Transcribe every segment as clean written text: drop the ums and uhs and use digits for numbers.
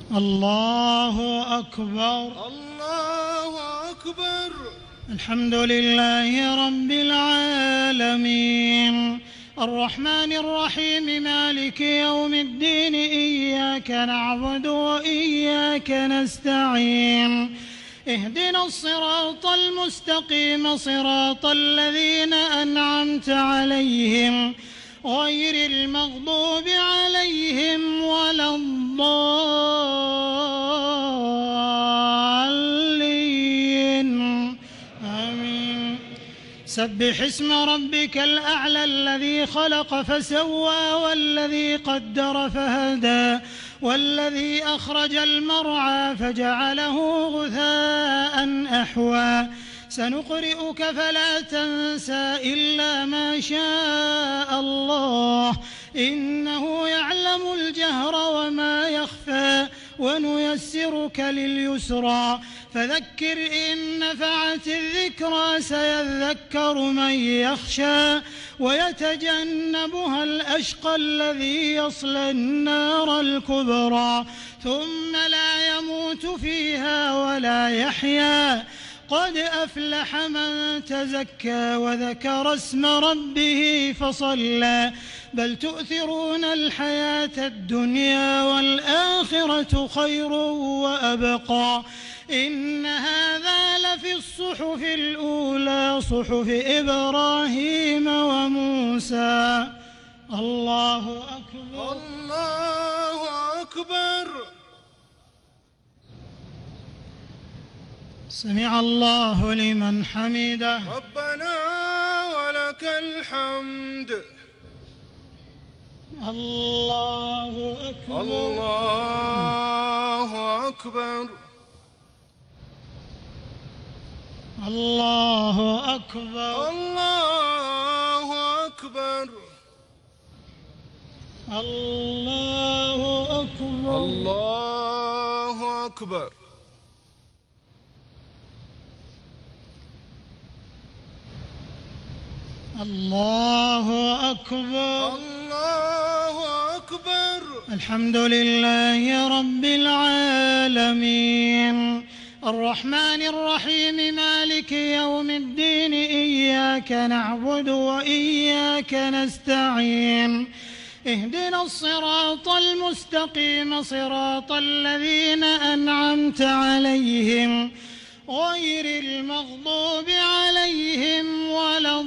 الله أكبر. الله أكبر. الحمد لله رب العالمين الرحمن الرحيم مالك يوم الدين إياك نعبد وإياك نستعين اهدنا الصراط المستقيم صراط الذين أنعمت عليهم غير المغضوب عليهم ولا الضالين آمين. سبح اسم ربك الأعلى الذي خلق فسوى والذي قدر فهدى والذي أخرج المرعى فجعله غثاء أحوى سنقرئك فلا تنسى إلا ما شاء الله إنه يعلم الجهر وما يخفى ونيسرك لليسرى فذكر إن نفعت الذكرى سيذكر من يخشى ويتجنبها الأشقى الذي يصلى النار الكبرى ثم لا يموت فيها ولا يحيا قد أفلح من تزكى وذكر اسم ربه فصلى بل تؤثرون الحياة الدنيا والآخرة خير وأبقى إن هذا لفي الصحف الأولى صحف إبراهيم وموسى. الله أكبر. الله أكبر. سمع الله لمن حمده. ربنا ولك الحمد. الله أكبر. الله أكبر. الله أكبر. الله أكبر. الله أكبر. الله أكبر. الله أكبر. الله أكبر. الحمد لله رب العالمين الرحمن الرحيم مالك يوم الدين إياك نعبد وإياك نستعين اهدنا الصراط المستقيم صراط الذين أنعمت عليهم غير المغضوب عليهم ولا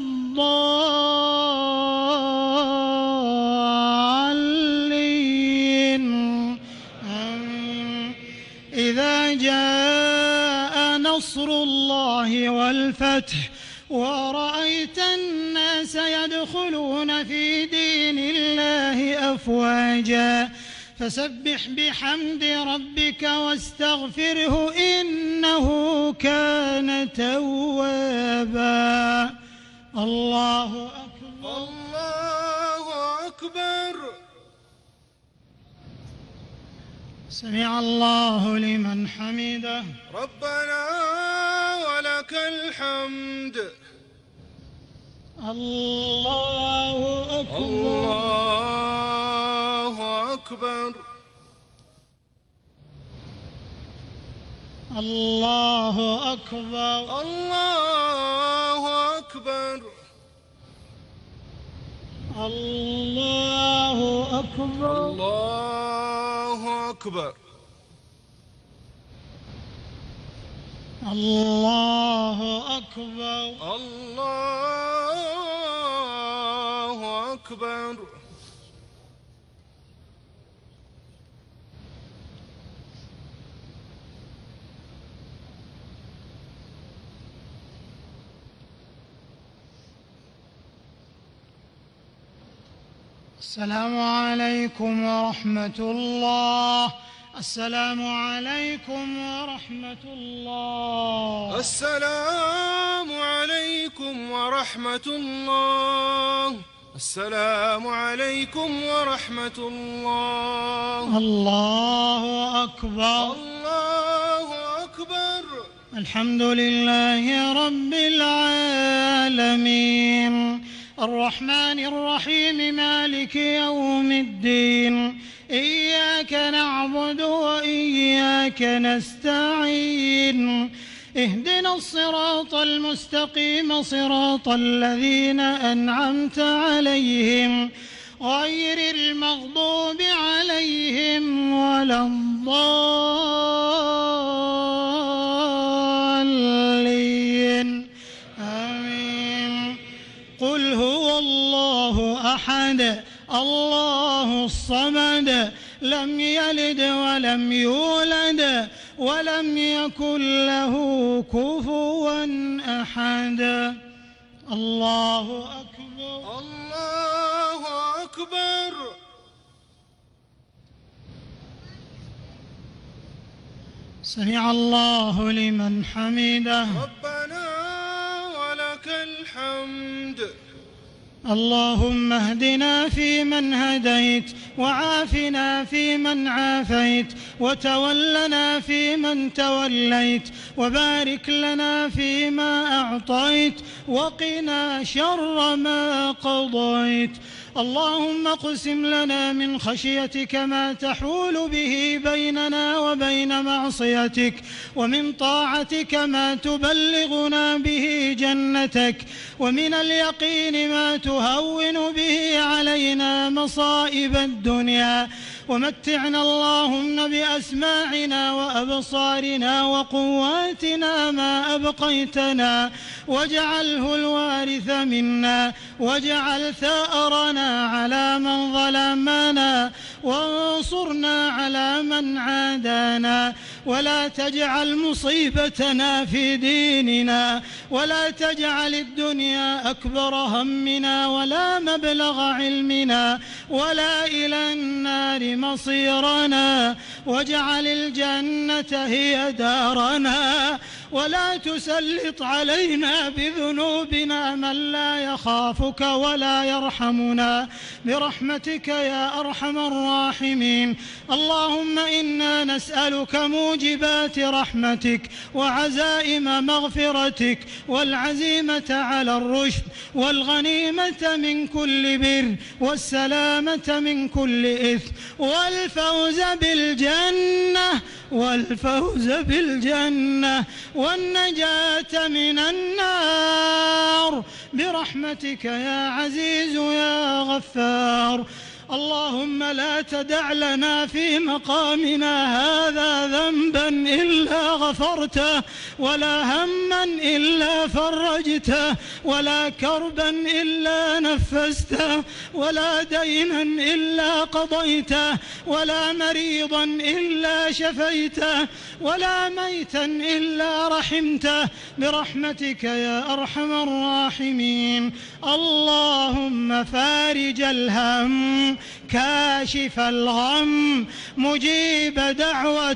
الضالين آمين. إذا جاء نصر الله والفتح ورأيت الناس يدخلون في دين الله أفواجا فسبح بحمد ربك واستغفره إنه كان توابا. الله أكبر. الله أكبر. سمع الله لمن حمده. ربنا ولك الحمد. الله أكبر. الله أكبر. الله أكبر. الله أكبر. الله أكبر. الله أكبر. الله أكبر. الله أكبر. السلام عليكم ورحمة الله. السلام عليكم ورحمة الله. السلام عليكم ورحمة الله. السلام عليكم ورحمة الله. الله أكبر. الله أكبر. الحمد لله رب العالمين الرحمن الرحيم مالك يوم الدين إياك نعبد وإياك نستعين اهدنا الصراط المستقيم صراط الذين أنعمت عليهم غير المغضوب عليهم ولا الضالين آمين. قل هو الله أحد الله الصمد لم يلد ولم يولد ولم يكن له كفوا أحد. الله أكبر الله أكبر. سمع الله لمن حمده. ربنا ولك الحمد. اللهم اهدنا فيمن هديت وعافنا فيمن عافيت وتولنا فيمن توليت وبارك لنا فيما أعطيت وقنا شر ما قضيت. اللهم اقسم لنا من خشيتك ما تحول به بيننا وبين معصيتك ومن طاعتك ما تبلغنا به جنتك ومن اليقين ما تهون به علينا مصائب الدنيا ومتعنا اللهم بأسماعنا وأبصارنا وقواتنا ما أبقيتنا واجعله الوارث منا واجعل ثأرنا على من ظلمنا وانصرنا على من عادانا ولا تجعل مصيبتنا في ديننا ولا تجعل الدنيا أكبر همنا ولا مبلغ علمنا ولا إلى النار مصيرنا واجعل الجنة هي دارنا ولا تسلط علينا بذنوبنا من لا يخافك ولا يرحمنا برحمتك يا أرحم الراحمين. اللهم إنا نسألك موجبات رحمتك وعزائم مغفرتك والعزيمة على الرشد والغنيمة من كل بر والسلامة من كل إثم والفوز بالجنة والنجاة من النار برحمتك يا عزيز يا غفار. اللهم لا تدع لنا في مقامنا هذا ذنبا إلا غفرته ولا هما إلا فرجته ولا كربا إلا نفسته ولا دينا إلا قضيته ولا مريضا إلا شفيته ولا ميتا إلا رحمته برحمتك يا أرحم الراحمين. اللهم فارج الهم كاشف الغم مجيب دعوة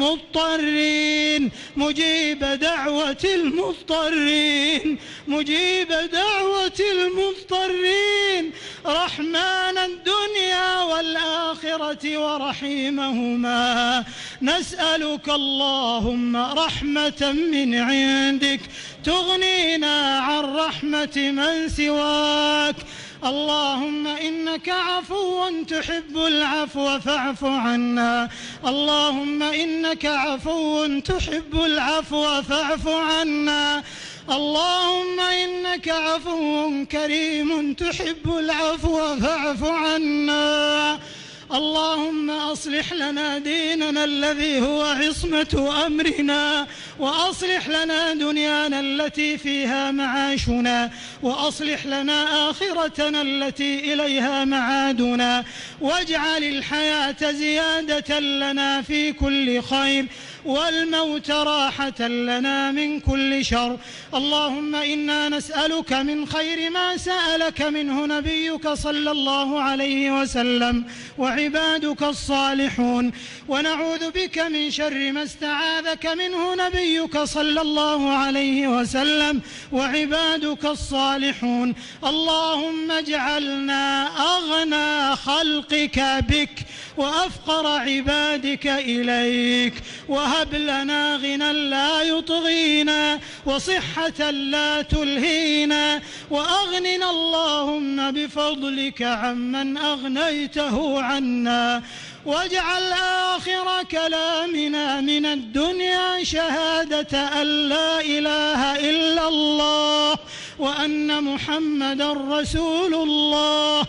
المضطرين مجيب دعوة المضطرين مجيب دعوة المضطرين رحمن الدنيا والآخرة ورحيمهما. نسألك اللهم رحمة من عندك تغنينا عن رحمة من سواك. اللهم إنك عفو تحب العفو فاعف عنا. اللهم إنك عفو تحب العفو فاعف عنا. اللهم إنك عفو كريم تحب العفو فاعف عنا. اللهم أصلح لنا ديننا الذي هو عصمة أمرنا وأصلح لنا دنيانا التي فيها معاشنا وأصلح لنا آخرتنا التي إليها معادنا واجعل الحياة زيادة لنا في كل خير والموت راحة لنا من كل شر. اللهم إنا نسألك من خير ما سألك منه نبيك صلى الله عليه وسلم وعبادك الصالحون ونعوذ بك من شر ما استعاذك منه نبيك صلى الله عليه وسلم وعبادك الصالحون. اللهم اجعلنا أغنى خلقك بك وأفقر عبادك إليك وهب لنا غنى لا يطغينا وصحة لا تلهينا وأغننا اللهم بفضلك عمن أغنيته عنا، واجعل آخر كلامنا من الدنيا شهادة أن لا إله إلا الله وأن محمدا رسول الله،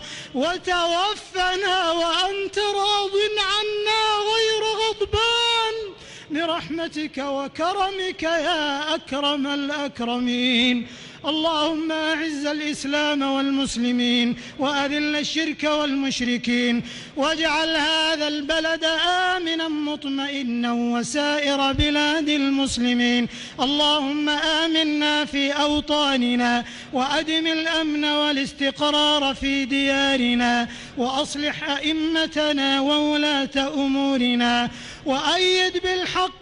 وتوفنا وأنت راض عنا غير غضبان برحمتك وكرمك يا أكرم الأكرمين. اللهم أعز الإسلام والمسلمين وأذل الشرك والمشركين، واجعل هذا البلد آمنا مطمئنا وسائر بلاد المسلمين. اللهم آمنا في أوطاننا وأدم الأمن والاستقرار في ديارنا، وأصلح أئمتنا وولاة أمورنا، وأيد بالحق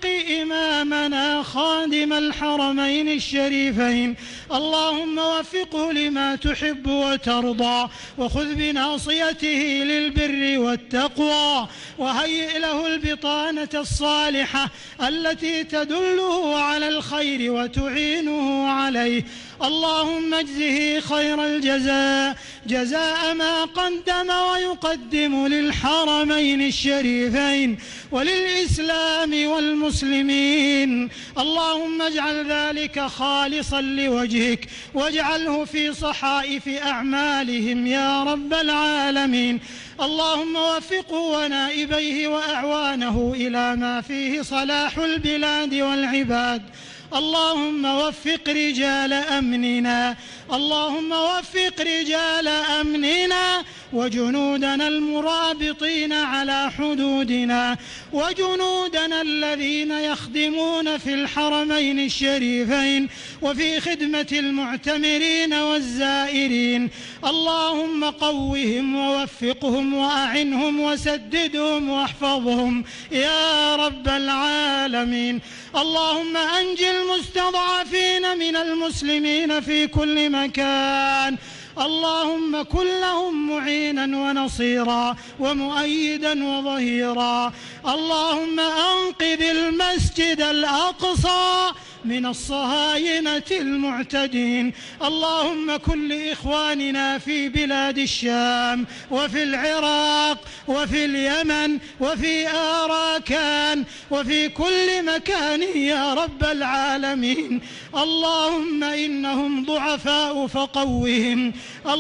إمامنا خادم الحرمين الشريفين. اللهم وفقه لما تحب وترضى، وخذ بناصيته للبر والتقوى، وهيئ له البطانة الصالحة التي تدله على الخير وتعينه عليه. اللهم اجزه خير الجزاء، جزاء ما قدم ويقدم للحرمين الشريفين وللإسلام والمسلمين. اللهم اجعل ذلك خالصا لوجهك، واجعله في صحائف أعمالهم يا رب العالمين. اللهم وفقه ونائبيه وأعوانه إلى ما فيه صلاح البلاد والعباد. اللهم وفق رجال أمننا، اللهم وفق رجال أمننا وجنودنا المرابطين على حدودنا، وجنودنا الذين يخدمون في الحرمين الشريفين وفي خدمة المعتمرين والزائرين. اللهم قوهم ووفقهم وأعنهم وسددهم واحفظهم يا رب العالمين. اللهم أنج المستضعفين من المسلمين في كل مكان. اللهم كن لهم معينا ونصيرا ومؤيدا وظهيرا. اللهم أنقذ المسجد الأقصى من الصهاينة المعتدين. اللهم كن لإخواننا في بلاد الشام وفي العراق وفي اليمن وفي آراكان وفي كل مكان يا رب العالمين. اللهم إنهم ضعفاء فقوهم،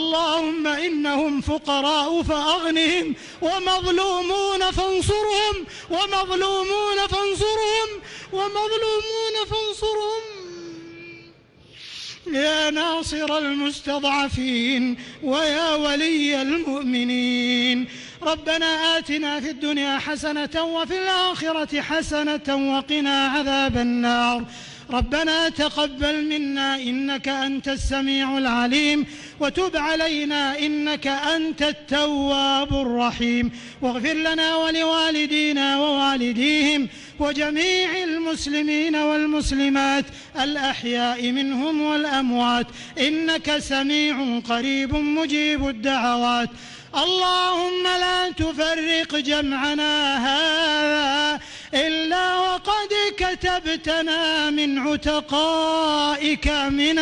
اللهم إنهم فقراء فأغنهم، ومظلومون فانصرهم، ومظلومون فانصرهم، ومظلومون فانصرهم يا ناصر المستضعفين ويا ولي المؤمنين. ربنا آتنا في الدنيا حسنة وفي الآخرة حسنة وقنا عذاب النار. ربنا تقبل منا إنك أنت السميع العليم، وتب علينا إنك أنت التواب الرحيم، واغفر لنا ولوالدينا ووالديهم وجميع المسلمين والمسلمات الأحياء منهم والأموات، إنك سميع قريب مجيب الدعوات. اللهم لا تفرق جمعنا هذا إلا وقد كتبتنا من عتقائك من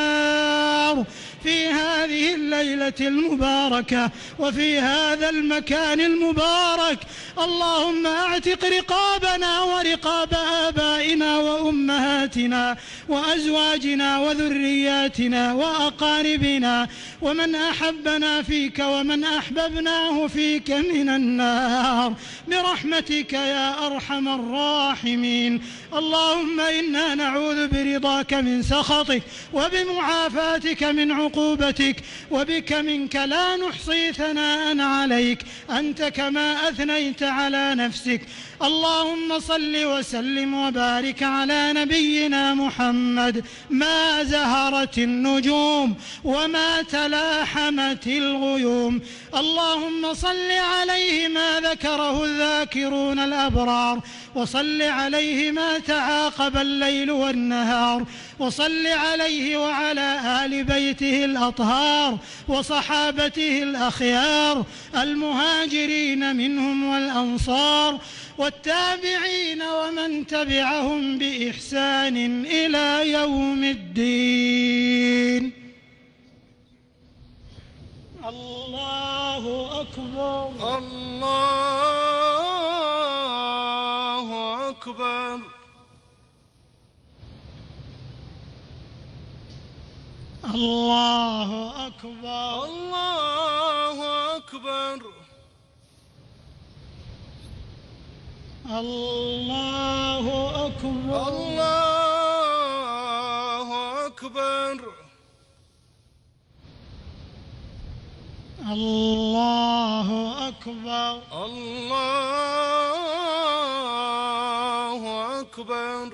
النار في هذه الليلة المباركة وفي هذا المكان المبارك. اللهم اعتق رقابنا ورقاب آبائنا وأمهاتنا وأزواجنا وذرياتنا وأقاربنا ومن أحبنا فيك ومن أحببناه فيك من النار برحمتك يا أرحم الراحمين. اللهم إنا نعوذ برضاك من سخطك وبمعافاتك من عقوبتك، وبك منك لا نحصي ثناء عليك أنت كما أثنيت على نفسك. اللهم صل وسلم وبارك على نبينا محمد ما زهرت النجوم وما تلاحمت الغيوم. اللهم صل عليه ما ذكره الذاكرون الأبرار، وصل عليه ما تعاقب الليل والنهار، وصل عليه وعلى آل بيته الأطهار وصحابته الأخيار المهاجرين منهم والأنصار والتابعين ومن تبعهم بإحسان إلى يوم الدين. الله أكبر. الله أكبر. الله أكبر. الله أكبر. الله أكبر. الله أكبر. الله أكبر. الله أكبر.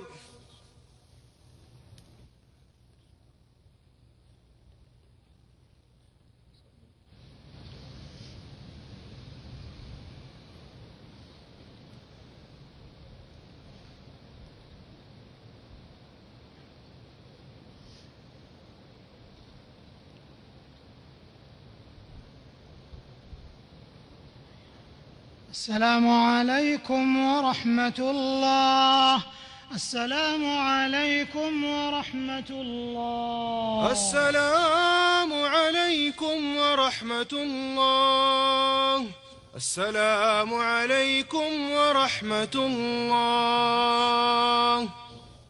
السلام عليكم ورحمة الله. السلام عليكم ورحمة الله. السلام عليكم ورحمة الله. السلام عليكم ورحمة الله.